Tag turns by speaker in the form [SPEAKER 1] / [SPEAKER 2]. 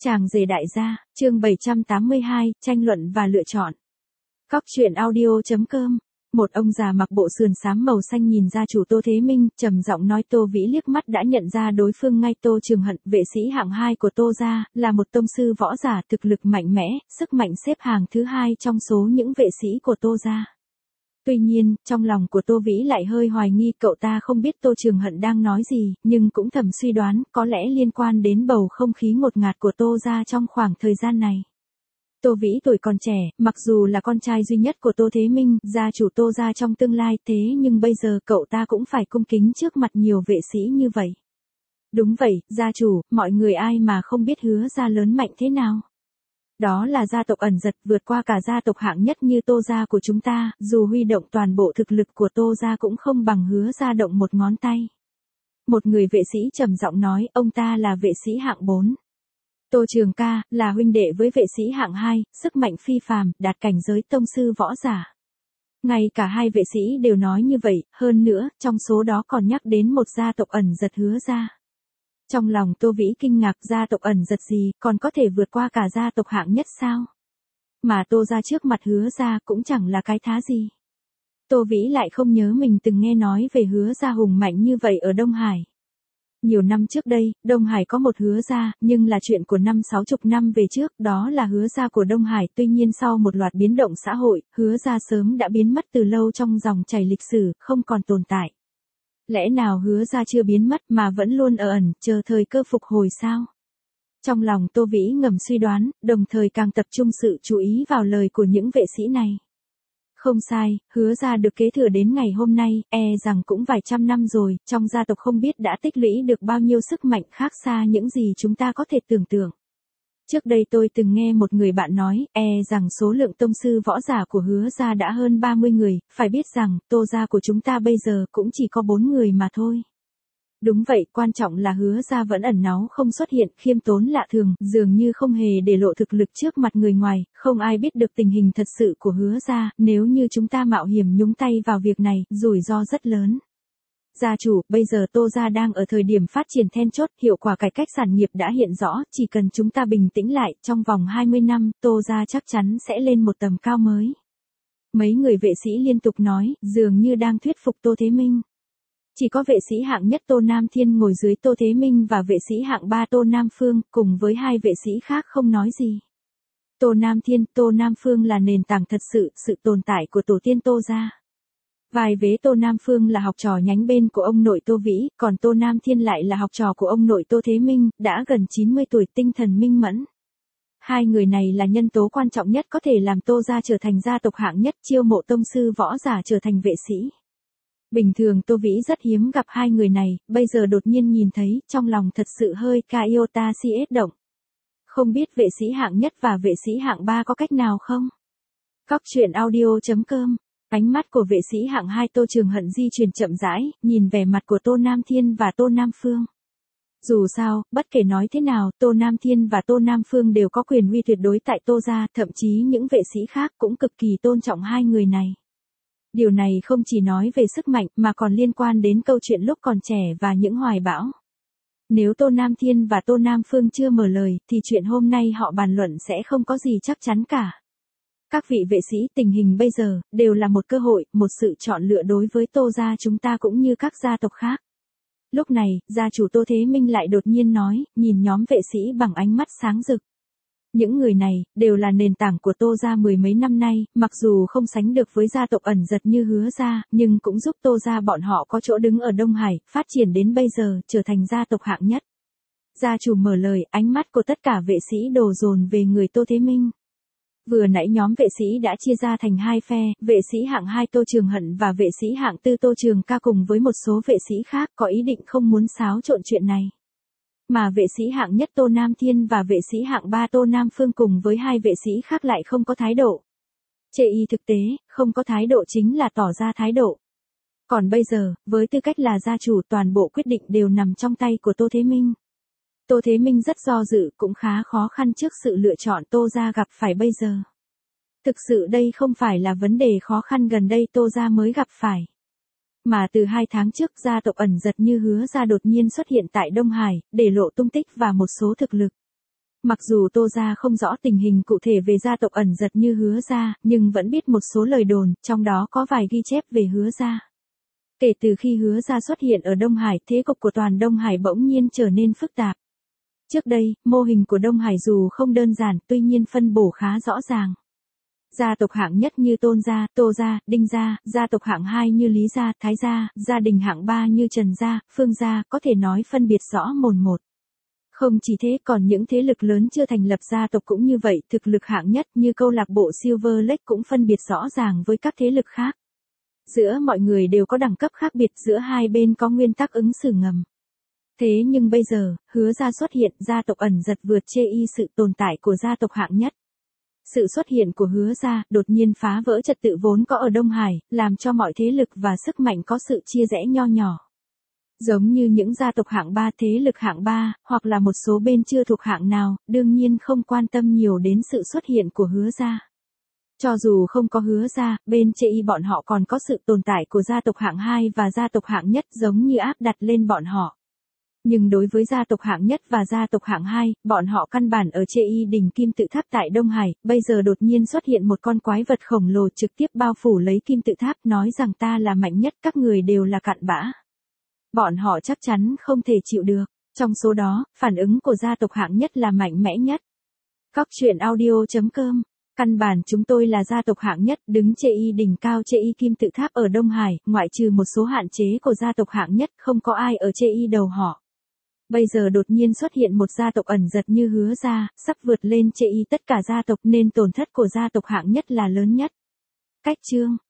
[SPEAKER 1] Chàng rể đại gia, chương 782, tranh luận và lựa chọn. Cóc truyện audio.com. Một ông già mặc bộ sườn xám màu xanh nhìn gia chủ Tô Thế Minh, trầm giọng nói. Tô Vĩ liếc mắt đã nhận ra đối phương ngay. Tô Trường Hận, vệ sĩ hạng 2 của Tô gia, là một tông sư võ giả thực lực mạnh mẽ, sức mạnh xếp hàng thứ 2 trong số những vệ sĩ của Tô gia. Tuy nhiên, trong lòng của Tô Vĩ lại hơi hoài nghi, cậu ta không biết Tô Trường Hận đang nói gì, nhưng cũng thầm suy đoán, có lẽ liên quan đến bầu không khí ngột ngạt của Tô gia trong khoảng thời gian này. Tô Vĩ tuổi còn trẻ, mặc dù là con trai duy nhất của Tô Thế Minh, gia chủ Tô gia trong tương lai, thế nhưng bây giờ cậu ta cũng phải cung kính trước mặt nhiều vệ sĩ như vậy. Đúng vậy, gia chủ, mọi người ai mà không biết Hứa gia lớn mạnh thế nào. Đó là gia tộc ẩn giật vượt qua cả gia tộc hạng nhất như Tô gia của chúng ta, dù huy động toàn bộ thực lực của Tô gia cũng không bằng Hứa gia động một ngón tay. Một người vệ sĩ trầm giọng nói, ông ta là vệ sĩ hạng 4. Tô Trường ca, là huynh đệ với vệ sĩ hạng 2, sức mạnh phi phàm, đạt cảnh giới tông sư võ giả. Ngay cả hai vệ sĩ đều nói như vậy, hơn nữa, trong số đó còn nhắc đến một gia tộc ẩn giật Hứa gia. Trong lòng Tô Vĩ kinh ngạc, gia tộc ẩn giật gì, còn có thể vượt qua cả gia tộc hạng nhất sao? Mà Tô gia trước mặt Hứa gia cũng chẳng là cái thá gì. Tô Vĩ lại không nhớ mình từng nghe nói về Hứa gia hùng mạnh như vậy ở Đông Hải. Nhiều năm trước đây, Đông Hải có một Hứa gia, nhưng là chuyện của 50-60 năm về trước, đó là Hứa gia của Đông Hải. Tuy nhiên sau một loạt biến động xã hội, Hứa gia sớm đã biến mất từ lâu trong dòng chảy lịch sử, không còn tồn tại. Lẽ nào Hứa gia chưa biến mất mà vẫn luôn ở ẩn, chờ thời cơ phục hồi sao? Trong lòng Tô Vĩ ngầm suy đoán, đồng thời càng tập trung sự chú ý vào lời của những vệ sĩ này. Không sai, Hứa gia được kế thừa đến ngày hôm nay, rằng cũng vài trăm năm rồi, trong gia tộc không biết đã tích lũy được bao nhiêu sức mạnh khác xa những gì chúng ta có thể tưởng tượng. Trước đây tôi từng nghe một người bạn nói, rằng số lượng tông sư võ giả của Hứa gia đã hơn 30 người, phải biết rằng, Tô gia của chúng ta bây giờ cũng chỉ có 4 người mà thôi. Đúng vậy, quan trọng là Hứa gia vẫn ẩn náu không xuất hiện, khiêm tốn lạ thường, dường như không hề để lộ thực lực trước mặt người ngoài, không ai biết được tình hình thật sự của Hứa gia, nếu như chúng ta mạo hiểm nhúng tay vào việc này, rủi ro rất lớn. Gia chủ, bây giờ Tô gia đang ở thời điểm phát triển then chốt, hiệu quả cải cách sản nghiệp đã hiện rõ, chỉ cần chúng ta bình tĩnh lại, trong vòng 20 năm, Tô gia chắc chắn sẽ lên một tầm cao mới. Mấy người vệ sĩ liên tục nói, dường như đang thuyết phục Tô Thế Minh. Chỉ có vệ sĩ hạng nhất Tô Nam Thiên ngồi dưới Tô Thế Minh và vệ sĩ hạng 3 Tô Nam Phương, cùng với hai vệ sĩ khác không nói gì. Tô Nam Thiên, Tô Nam Phương là nền tảng thật sự tồn tại của tổ tiên Tô gia. Vài vế Tô Nam Phương là học trò nhánh bên của ông nội Tô Vĩ, còn Tô Nam Thiên lại là học trò của ông nội Tô Thế Minh, đã gần 90 tuổi, tinh thần minh mẫn. Hai người này là nhân tố quan trọng nhất có thể làm Tô gia trở thành gia tộc hạng nhất, chiêu mộ tông sư võ giả trở thành vệ sĩ. Bình thường Tô Vĩ rất hiếm gặp hai người này, bây giờ đột nhiên nhìn thấy, trong lòng thật sự hơi iota cs động. Không biết vệ sĩ hạng nhất và vệ sĩ hạng 3 có cách nào không? Cóc truyện audio.com. Ánh mắt của vệ sĩ hạng 2 Tô Trường Hận di chuyển chậm rãi, nhìn vẻ mặt của Tô Nam Thiên và Tô Nam Phương. Dù sao, bất kể nói thế nào, Tô Nam Thiên và Tô Nam Phương đều có quyền uy tuyệt đối tại Tô gia, thậm chí những vệ sĩ khác cũng cực kỳ tôn trọng hai người này. Điều này không chỉ nói về sức mạnh mà còn liên quan đến câu chuyện lúc còn trẻ và những hoài bão. Nếu Tô Nam Thiên và Tô Nam Phương chưa mở lời, thì chuyện hôm nay họ bàn luận sẽ không có gì chắc chắn cả. Các vị vệ sĩ, tình hình bây giờ, đều là một cơ hội, một sự chọn lựa đối với Tô gia chúng ta cũng như các gia tộc khác. Lúc này, gia chủ Tô Thế Minh lại đột nhiên nói, nhìn nhóm vệ sĩ bằng ánh mắt sáng rực. Những người này, đều là nền tảng của Tô gia mười mấy năm nay, mặc dù không sánh được với gia tộc ẩn giật như Hứa gia, nhưng cũng giúp Tô gia bọn họ có chỗ đứng ở Đông Hải, phát triển đến bây giờ, trở thành gia tộc hạng nhất. Gia chủ mở lời, ánh mắt của tất cả vệ sĩ đổ dồn về người Tô Thế Minh. Vừa nãy nhóm vệ sĩ đã chia ra thành hai phe, vệ sĩ hạng 2 Tô Trường Hận và vệ sĩ hạng 4 Tô Trường ca cùng với một số vệ sĩ khác có ý định không muốn xáo trộn chuyện này. Mà vệ sĩ hạng nhất Tô Nam Thiên và vệ sĩ hạng 3 Tô Nam Phương cùng với hai vệ sĩ khác lại không có thái độ. Chê y thực tế, không có thái độ chính là tỏ ra thái độ. Còn bây giờ, với tư cách là gia chủ, toàn bộ quyết định đều nằm trong tay của Tô Thế Minh. Tô Thế Minh rất do dự, cũng khá khó khăn trước sự lựa chọn Tô gia gặp phải bây giờ. Thực sự đây không phải là vấn đề khó khăn gần đây Tô gia mới gặp phải. Mà từ 2 tháng trước, gia tộc ẩn giật như Hứa gia đột nhiên xuất hiện tại Đông Hải, để lộ tung tích và một số thực lực. Mặc dù Tô gia không rõ tình hình cụ thể về gia tộc ẩn giật như Hứa gia, nhưng vẫn biết một số lời đồn, trong đó có vài ghi chép về Hứa gia. Kể từ khi Hứa gia xuất hiện ở Đông Hải, thế cục của toàn Đông Hải bỗng nhiên trở nên phức tạp. Trước đây, mô hình của Đông Hải dù không đơn giản, tuy nhiên phân bổ khá rõ ràng. Gia tộc hạng nhất như Tôn gia, Tô gia, Đinh gia, gia tộc hạng 2 như Lý gia, Thái gia, gia đình hạng 3 như Trần gia, Phương gia, có thể nói phân biệt rõ mồn một. Không chỉ thế, còn những thế lực lớn chưa thành lập gia tộc cũng như vậy, thực lực hạng nhất như câu lạc bộ Silver Lake cũng phân biệt rõ ràng với các thế lực khác. Giữa mọi người đều có đẳng cấp khác biệt, giữa hai bên có nguyên tắc ứng xử ngầm. Thế nhưng bây giờ, Hứa gia xuất hiện, gia tộc ẩn giật vượt chê y sự tồn tại của gia tộc hạng nhất. Sự xuất hiện của Hứa gia đột nhiên phá vỡ trật tự vốn có ở Đông Hải, làm cho mọi thế lực và sức mạnh có sự chia rẽ nho nhỏ. Giống như những gia tộc hạng 3, thế lực hạng 3, hoặc là một số bên chưa thuộc hạng nào, đương nhiên không quan tâm nhiều đến sự xuất hiện của Hứa gia. Cho dù không có Hứa gia, bên chê y bọn họ còn có sự tồn tại của gia tộc hạng 2 và gia tộc hạng nhất giống như áp đặt lên bọn họ. Nhưng đối với gia tộc hạng nhất và gia tộc hạng 2, bọn họ căn bản ở chê y đỉnh kim tự tháp tại Đông Hải, bây giờ đột nhiên xuất hiện một con quái vật khổng lồ trực tiếp bao phủ lấy kim tự tháp, nói rằng ta là mạnh nhất, các người đều là cặn bã. Bọn họ chắc chắn không thể chịu được. Trong số đó, phản ứng của gia tộc hạng nhất là mạnh mẽ nhất. Cóc truyện audio.com. Căn bản chúng tôi là gia tộc hạng nhất, đứng chê y đỉnh cao chê y kim tự tháp ở Đông Hải, ngoại trừ một số hạn chế của gia tộc hạng nhất, không có ai ở chê y đầu họ. Bây giờ đột nhiên xuất hiện một gia tộc ẩn giật như Hứa gia, sắp vượt lên chê y tất cả gia tộc nên tổn thất của gia tộc hạng nhất là lớn nhất. Cách chương